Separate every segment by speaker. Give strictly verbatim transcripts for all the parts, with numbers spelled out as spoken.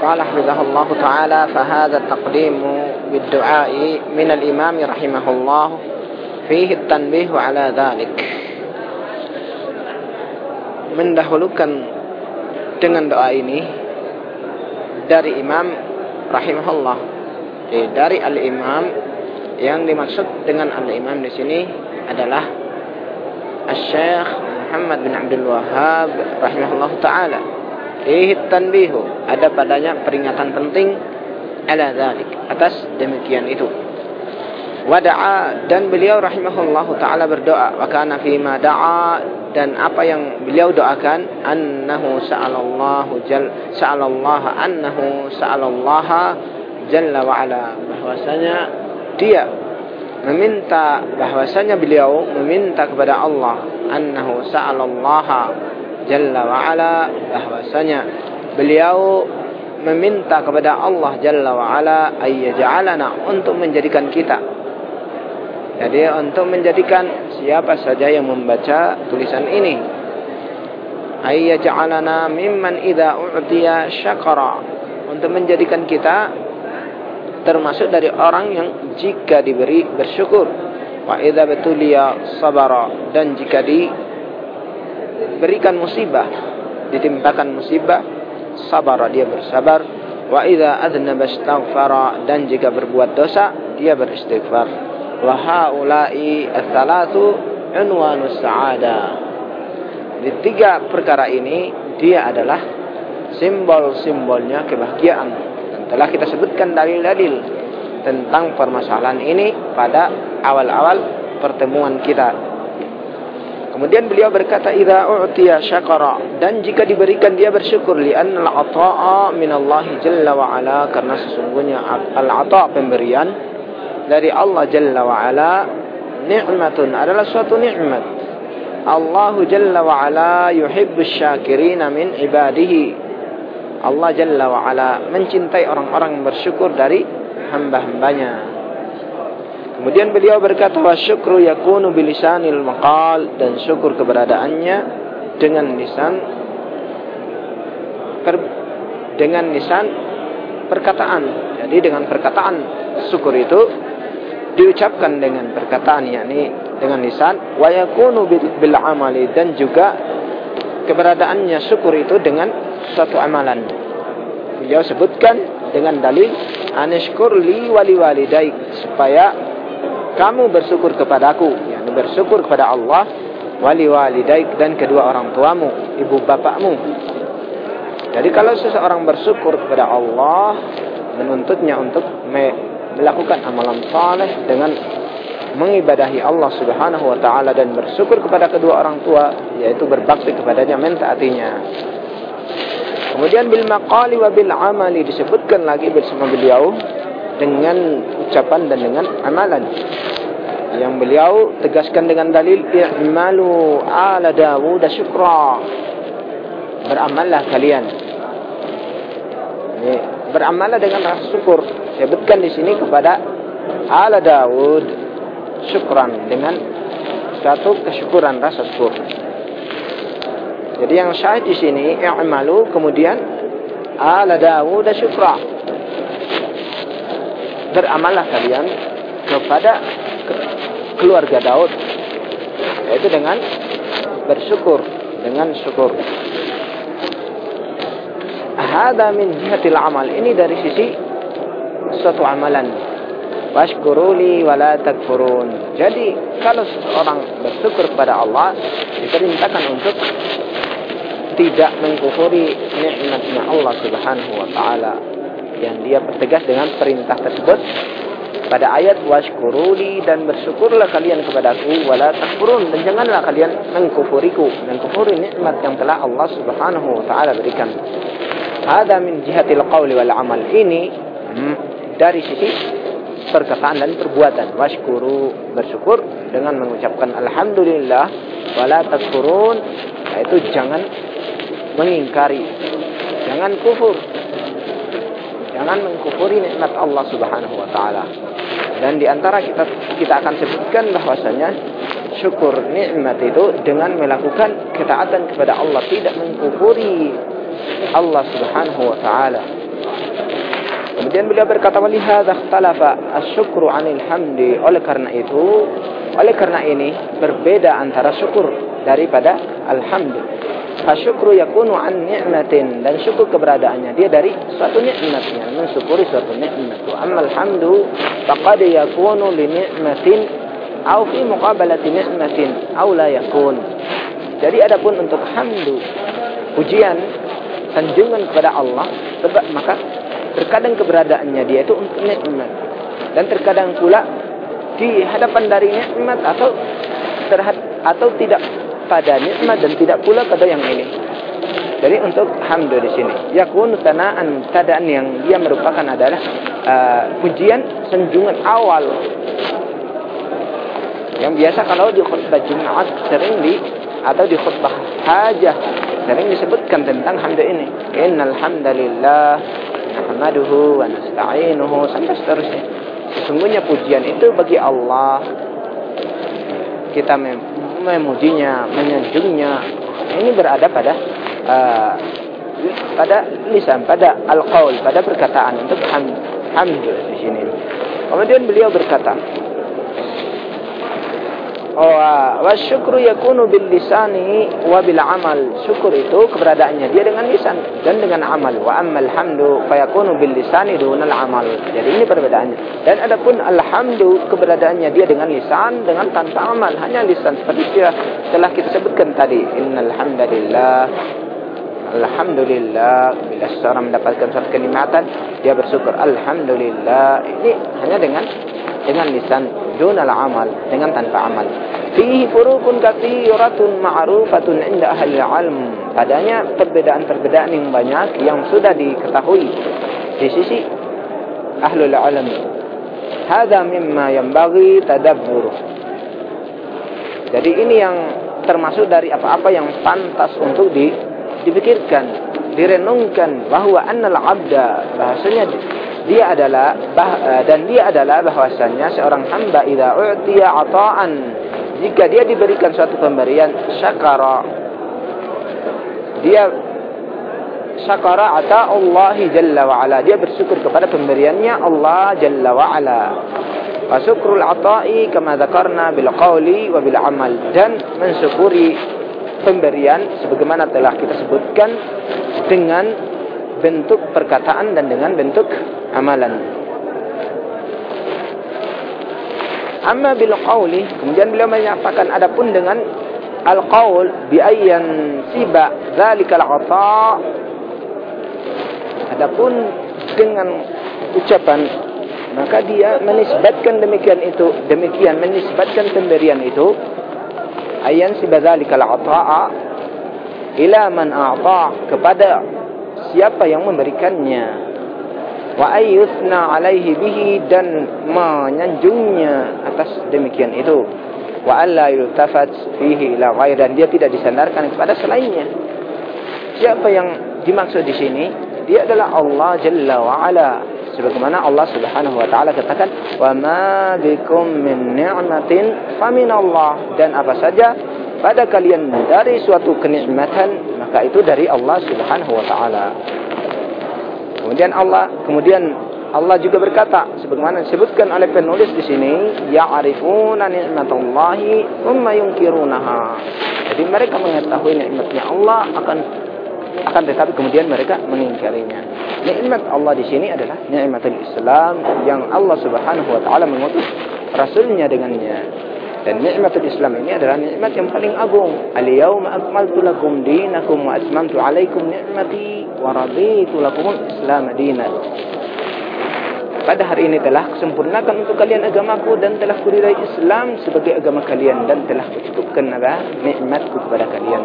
Speaker 1: قال حفظه الله تعالى: فهذا التقديم بالدعاء من الإمام رحمه الله فيه التنبيه على ذلك. Mendahulukan dengan doa ini dari Imam rahimahullah. Jadi dari al-Imam, yang dimaksud dengan al-Imam di sini adalah Asy-Syaikh Muhammad bin Abdul Wahhab rahimahullah taala. Fihi tanbihu, ada padanya peringatan penting ala dzalik, atas demikian itu. Wada'a, dan beliau rahimahullahu taala berdoa, wa kana fi ma da'a, dan apa yang beliau doakan, annahu sa'alallahu jal sa'alallaha annahu sa'alallaha jalla wa ala, bahwasanya dia meminta, bahwasanya beliau meminta kepada Allah, annahu sa'alallaha jalla wa ala, bahwasanya beliau meminta kepada Allah jalla wa ala ayyaj'alana, untuk menjadikan kita. Jadi untuk menjadikan siapa saja yang membaca tulisan ini, ayyaj'alana mimman idza u'tiya syakara, untuk menjadikan kita termasuk dari orang yang jika diberi bersyukur, wa idza batuliya sabara, dan jika diberikan musibah, ditimpakan musibah, sabara, dia bersabar, wa idza adznaba astaghfara, dan jika berbuat dosa dia beristighfar. Wa haula'i ats-tsalatu unwanus sa'ada. Di tiga perkara ini dia adalah simbol-simbolnya kebahagiaan. Dan telah kita sebutkan dalil-dalil tentang permasalahan ini pada awal-awal pertemuan kita. Kemudian beliau berkata, idza u'tiya syakara, dan jika diberikan dia bersyukur, li'anna al-'ata'a minallahi jalla wa ala, karena sesungguhnya al-'ata', pemberian dari Allah jalla wa ala, ni'matun, adalah suatu nikmat. Allahu jalla wa ala yuhibbus syakirina min ibadihi. Allah jalla wa ala mencintai orang-orang yang bersyukur dari hamba-hambanya. Kemudian beliau berkata, wa syukru yakunu bilisanil maqal, dan syukur keberadaannya dengan lisan per, dengan lisan perkataan. Jadi dengan perkataan syukur itu diucapkan dengan perkataan, yakni dengan lisan, wa yakunu bil amali, dan juga keberadaannya syukur itu dengan suatu amalan. Beliau sebutkan dengan dalil, anashkur li wa li walidaik, supaya kamu bersyukur kepadaku, yakni bersyukur kepada Allah, wa li walidaik, dan kedua orang tuamu, ibu bapakmu. Jadi kalau seseorang bersyukur kepada Allah, menuntutnya untuk me melakukan amalan saleh dengan mengibadahi Allah Subhanahu wa taala, dan bersyukur kepada kedua orang tua, yaitu berbakti kepadanya, mentaatinya. Kemudian bil maqali wa bil amali, disebutkan lagi bersama beliau dengan ucapan dan dengan amalan, yang beliau tegaskan dengan dalil, i'malu ala Dawud syukra, beramallah kalian, ini beramallah dengan rasa syukur. Sebutkan di sini kepada ala Dawud syukran, dengan satu kesyukuran, rasa syukur. Jadi yang syahid di sini, i'malu, kemudian ala Dawud syukra, beramallah kalian kepada keluarga Daud, yaitu dengan bersyukur, dengan syukur. Hada min jihatil amal, ini dari sisi suatu amalan. Washkuruli wala takfurun. Jadi kalau seseorang bersyukur kepada Allah, diperintahkan untuk tidak mengkufuri nikmatnya Allah Subhanahu wa taala, yang dia pertegas dengan perintah tersebut pada ayat washkuruli, dan bersyukurlah kalian kepadaku, wala takfurun, dan janganlah kalian mengkufuriku, mengkufuri nikmat yang telah Allah Subhanahu wa taala berikan. Hada min jihatil qawli wal amal, ini hmm, dari sisi perkataan dan perbuatan. Washkuru, bersyukur dengan mengucapkan alhamdulillah, wala takfurun, yaitu jangan mengingkari, jangan kufur, jangan mengkufuri nikmat Allah Subhanahu wa taala. Dan di antara kita kita akan sebutkan bahwasanya syukur nikmat itu dengan melakukan ketaatan kepada Allah, tidak mengkufuri Allah Subhanahu wa taala. Kemudian beliau berkata, walihadza ikhtalafa asyukru 'anil hamdi. Oleh karena itu, oleh karena ini berbeda antara syukur daripada alhamd. Fasyukru yakunu 'an ni'matin, dan syukur keberadaannya dia dari suatu nikmatnya, mensyukuri suatu nikmat. Amma alhamdu faqad yakunu li ni'matin aw fi muqabalati ni'matin aw la yakun. Jadi adapun untuk hamdu, pujian, sanjungan kepada Allah, sebab maka terkadang keberadaannya dia itu untuk nikmat, dan terkadang pula di hadapan dari nikmat atau terhad atau tidak pada nikmat dan tidak pula pada yang ini. Jadi untuk hamdu di sini yakun sanaan, keadaan yang dia merupakan adalah uh, pujian, sanjungan awal yang biasa kalau di khutbah Jumat sering di atau di khutbah hajah sering disebutkan tentang hamdu ini. Innal hamdalillah nahmaduhu wa nasta'inuhu sampai seterusnya. Sesungguhnya pujian itu bagi Allah, kita mem memujinya, menyanjungnya. Ini berada pada uh, pada lisan, pada al-qaul, pada perkataan untuk hamd, hamd di sini. Kemudian beliau berkata, wa syukru yakunu bil lisani wa bil amal. Syukur itu keberadaannya dia dengan lisan dan dengan amal. Wa ammal hamdu fayakunu bil lisani dunal amal. Jadi ini perbedaannya. Dan adapun alhamdu keberadaannya dia dengan lisan dengan tanpa amal, hanya lisan seperti yang telah kita sebutkan tadi. Innal hamdalillah, alhamdulillah, bila seseorang mendapatkan suatu kenikmatan dia bersyukur alhamdulillah. Ini hanya dengan dengan lisan dunal amal, dengan tanpa amal. Fihi furukun katsiratun ma'rufatun 'inda ahli ilm. Padanya perbedaan-perbedaan yang banyak yang sudah diketahui di sisi ahlul ilm. Hadza mimma yanbaghi tadabbur. Jadi ini yang termasuk dari apa-apa yang pantas untuk di, dipikirkan, direnungkan, bahwa annal 'abda, bahasanya dia adalah bah, dan dia adalah bahwasanya seorang hamba idza u'tiya 'ata'an, jika dia diberikan suatu pemberian, syakara, dia syakara ata Allah jalla wa ala, dia bersyukur kepada pemberiannya Allah jalla wa ala. Wa syukrul ata'i kama dzakarna bil qawli wa bil amal, dan mensyukuri pemberian sebagaimana telah kita sebutkan dengan bentuk perkataan dan dengan bentuk amalan. Amma bil qawli, kemudian beliau menyatakan adapun dengan al qaul bi ayyan siba dzalikal ata, adapun dengan ucapan maka dia menisbatkan demikian itu demikian menisbatkan pemberian itu ayyan siba dzalikal ata ila man a'ta, kepada siapa yang memberikannya, wa ayyusna alaihi bihi, dan menyanjungnya atas demikian itu, wa alla yultafat fihi ila ghairi, dan dia tidak disandarkan kepada selainnya. Siapa yang dimaksud di sini? Dia adalah Allah jalla wa ala, sebagaimana Allah Subhanahu wa taala katakan, wa ma bikum min ni'matin faminallah, dan apa saja pada kalian dari suatu kenikmatan maka itu dari Allah Subhanahu wa taala. Kemudian Allah, kemudian Allah juga berkata, sebagaimana disebutkan oleh penulis di sini, ya'rifuna ni'matallahi thumma yunkirunaha. Jadi mereka mengetahui nikmatnya Allah, akan akan tetapi kemudian mereka mengingkarinya. Nikmat Allah di sini adalah nikmatul Islam yang Allah Subhanahu wa taala mengutus rasulnya dengannya. Dan nikmatul Islam ini adalah nikmat yang paling agung. Al-yauma akmaltu lakum dinakum wa atmamtu alaikum ni'mati wa raditu lakumul Islam dinan. Pada hari ini telah kusempurnakan untuk kalian agamaku dan telah kuridai Islam sebagai agama kalian, dan telah kucukupkan apa? Nikmatku kepada kalian.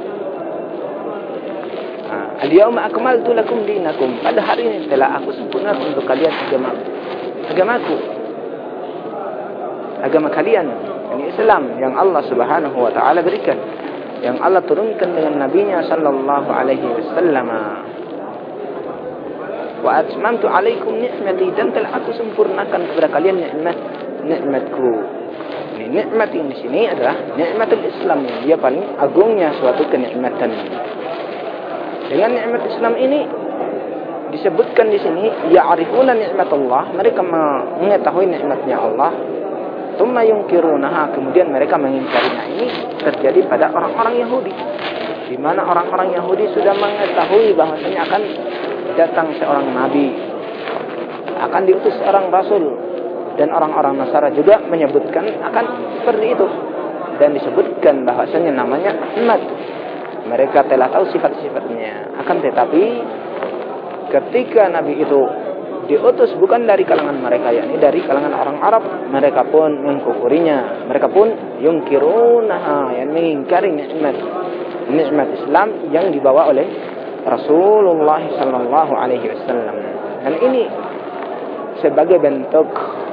Speaker 1: Al-yauma akmaltu lakum dinakum. Pada hari ini telah aku sempurnakan untuk kalian agama agamaku. Agama kalian, ini Islam yang Allah Subhanahu wa taala berikan, yang Allah turunkan dengan nabinya sallallahu alaihi wasallam. Wa atmamtu alaikum ni'mati, dan telah aku sempurnakan kepada kalian nikmat nikmatku. Ini nikmat yang di sini adalah nikmatul Islam, yang dia paling agungnya suatu kenikmatan. Dengan nikmat Islam ini disebutkan di sini ya'rifuna ni'matullah, mereka mengetahui nikmatnya Allah, tsumma yunkirunaha, kemudian mereka mengingkarinya. Ini terjadi pada orang-orang Yahudi, di mana orang-orang Yahudi sudah mengetahui bahwasanya akan datang seorang nabi, akan diutus seorang rasul, dan orang-orang Nasara juga menyebutkan akan seperti itu, dan disebutkan bahwasanya namanya Ahmad. Mereka telah tahu sifat-sifatnya. Akan tetapi ketika nabi itu diutus bukan dari kalangan mereka, yakni dari kalangan orang Arab, mereka pun mengkufurinya. Mereka pun yungkirunaha, yang mengingkari nikmat nikmat Islam yang dibawa oleh Rasulullah sallallahu alaihi wasallam. Dan ini sebagai bentuk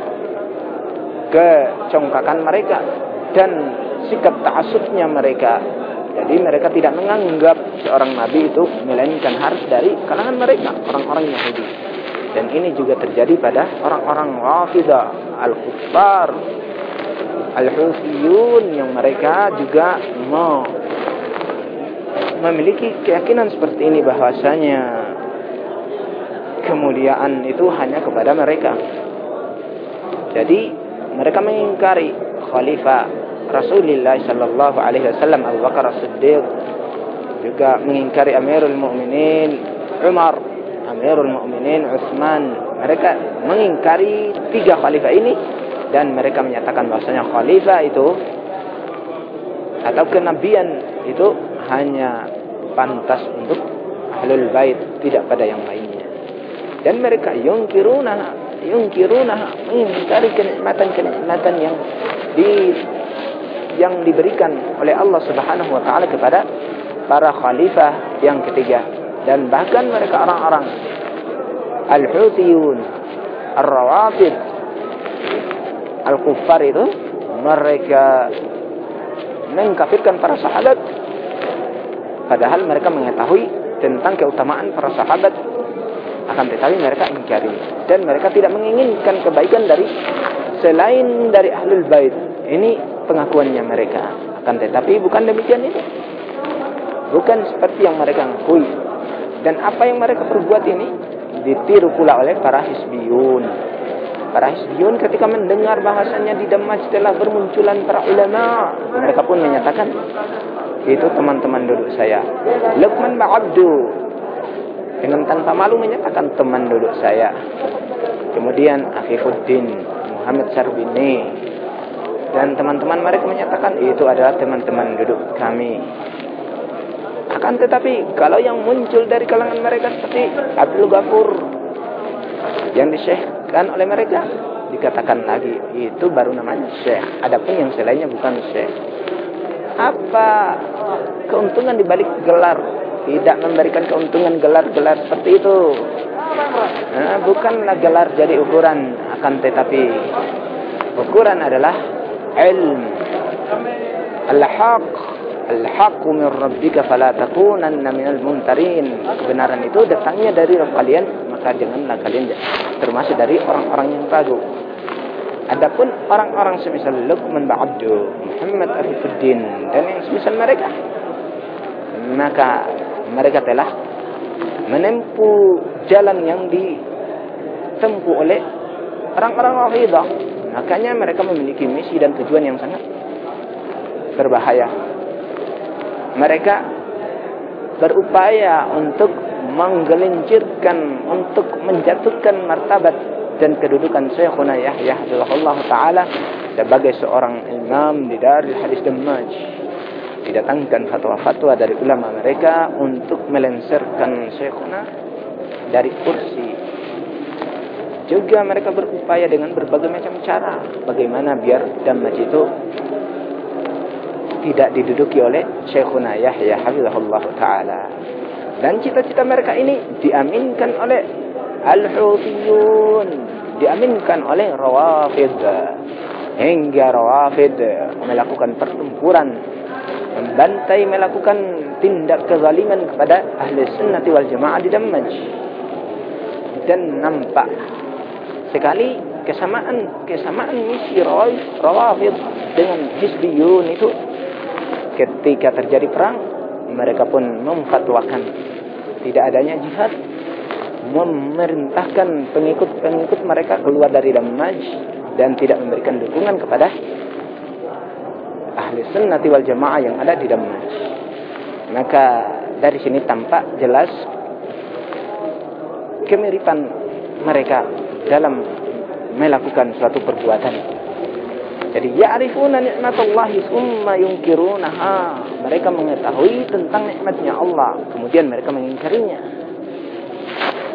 Speaker 1: kecongkakan mereka dan sikap ta'assubnya mereka. Jadi mereka tidak menganggap seorang nabi itu melainkan harus dari kalangan mereka, orang-orang Yahudi. Dan ini juga terjadi pada orang-orang Rafidah, Al-Kuffar, Al-Husiyun, yang mereka juga mau memiliki keyakinan seperti ini, bahwasanya kemuliaan itu hanya kepada mereka. Jadi mereka mengingkari khalifah Rasulullah sallallahu alaihi wasallam Abu Bakar As-Siddiq, juga mengingkari Amirul Mukminin Umar, Amirul Mukminin Utsman. Mereka mengingkari tiga khalifah ini, dan mereka menyatakan bahwasanya khalifah itu atau kenabian itu hanya pantas untuk Ahlul Bait, tidak pada yang lainnya. Dan mereka yungkiruna yungkiruna mengingkari kenikmatan-kenikmatan yang di yang diberikan oleh Allah Subhanahu wa taala kepada para khalifah yang ketiga. Dan bahkan mereka orang-orang Al-Hutiyun, Ar-Rawafid, Al-Kuffar itu, mereka mengkafirkan para sahabat, padahal mereka mengetahui tentang keutamaan para sahabat, akan tetapi mereka ingkari. Dan mereka tidak menginginkan kebaikan dari selain dari Ahlul Bait. Ini pengakuannya mereka. Akan tetapi bukan demikian itu. Bukan seperti yang mereka akui. Dan apa yang mereka perbuat ini ditiru pula oleh para Hizbiyun. Para Hizbiyun ketika mendengar bahasanya di Damaj telah bermunculan para ulama, mereka pun menyatakan, itu teman-teman duduk saya. Luqman Ba'abdu dengan tanpa malu menyatakan teman duduk saya. Kemudian Afifuddin, Muhammad Sarbini, dan teman-teman mereka menyatakan itu adalah teman-teman duduk kami. Akan tetapi kalau yang muncul dari kalangan mereka seperti Abdul Ghafur yang disyekhkan oleh mereka, dikatakan lagi itu baru namanya syekh. Adapun yang selainnya bukan syekh. Apa keuntungan dibalik gelar? Tidak memberikan keuntungan gelar-gelar seperti itu. Nah, bukanlah gelar jadi ukuran, akan tetapi ukuran adalah ilm. Al-haq, al-haqqu min rabbika fala takunanna minal mumtarin. Kebenaran itu datangnya dari Rabb kalian, maka janganlah kalian termasuk dari orang-orang yang ragu. Adapun orang-orang semisal Luqman Ba'abdu, Muhammad Afifuddin, dan yang semisal mereka, maka mereka telah menempuh jalan yang ditempuh oleh orang-orang Rafidah. Makanya mereka memiliki misi dan tujuan yang sangat berbahaya. Mereka berupaya untuk menggelincirkan, untuk menjatuhkan martabat dan kedudukan Syekhuna Yahya hafizahullah taala sebagai seorang imam di Darul Hadis Damaj. Didatangkan fatwa-fatwa dari ulama mereka untuk melengsarkan Syekhuna dari kursi. Juga mereka berupaya dengan berbagai macam cara bagaimana biar Damaj itu tidak diduduki oleh Syekhuna Yahya hafizahullah taala. Dan cita-cita mereka ini diaminkan oleh Al-Hutiyun, diaminkan oleh Rawafid, hingga Rawafid melakukan pertempuran, membantai, melakukan tindak kezaliman kepada ahli sunnati wal jamaah di Damaj. Dan nampak sekali kesamaan kesamaan misi Rawafid dengan Hizbiyun itu. Ketika terjadi perang, mereka pun memfatwakan tidak adanya jihad, memerintahkan pengikut-pengikut mereka keluar dari Damaj dan tidak memberikan dukungan kepada ahli sunnati wal jamaah yang ada di Damaj. Maka dari sini tampak jelas kemiripan mereka dalam melakukan suatu perbuatan. Jadi ya'rifuna ni'matallahi summa yunkirunaha. Mereka mengetahui tentang nikmatnya Allah, kemudian mereka mengingkarinya.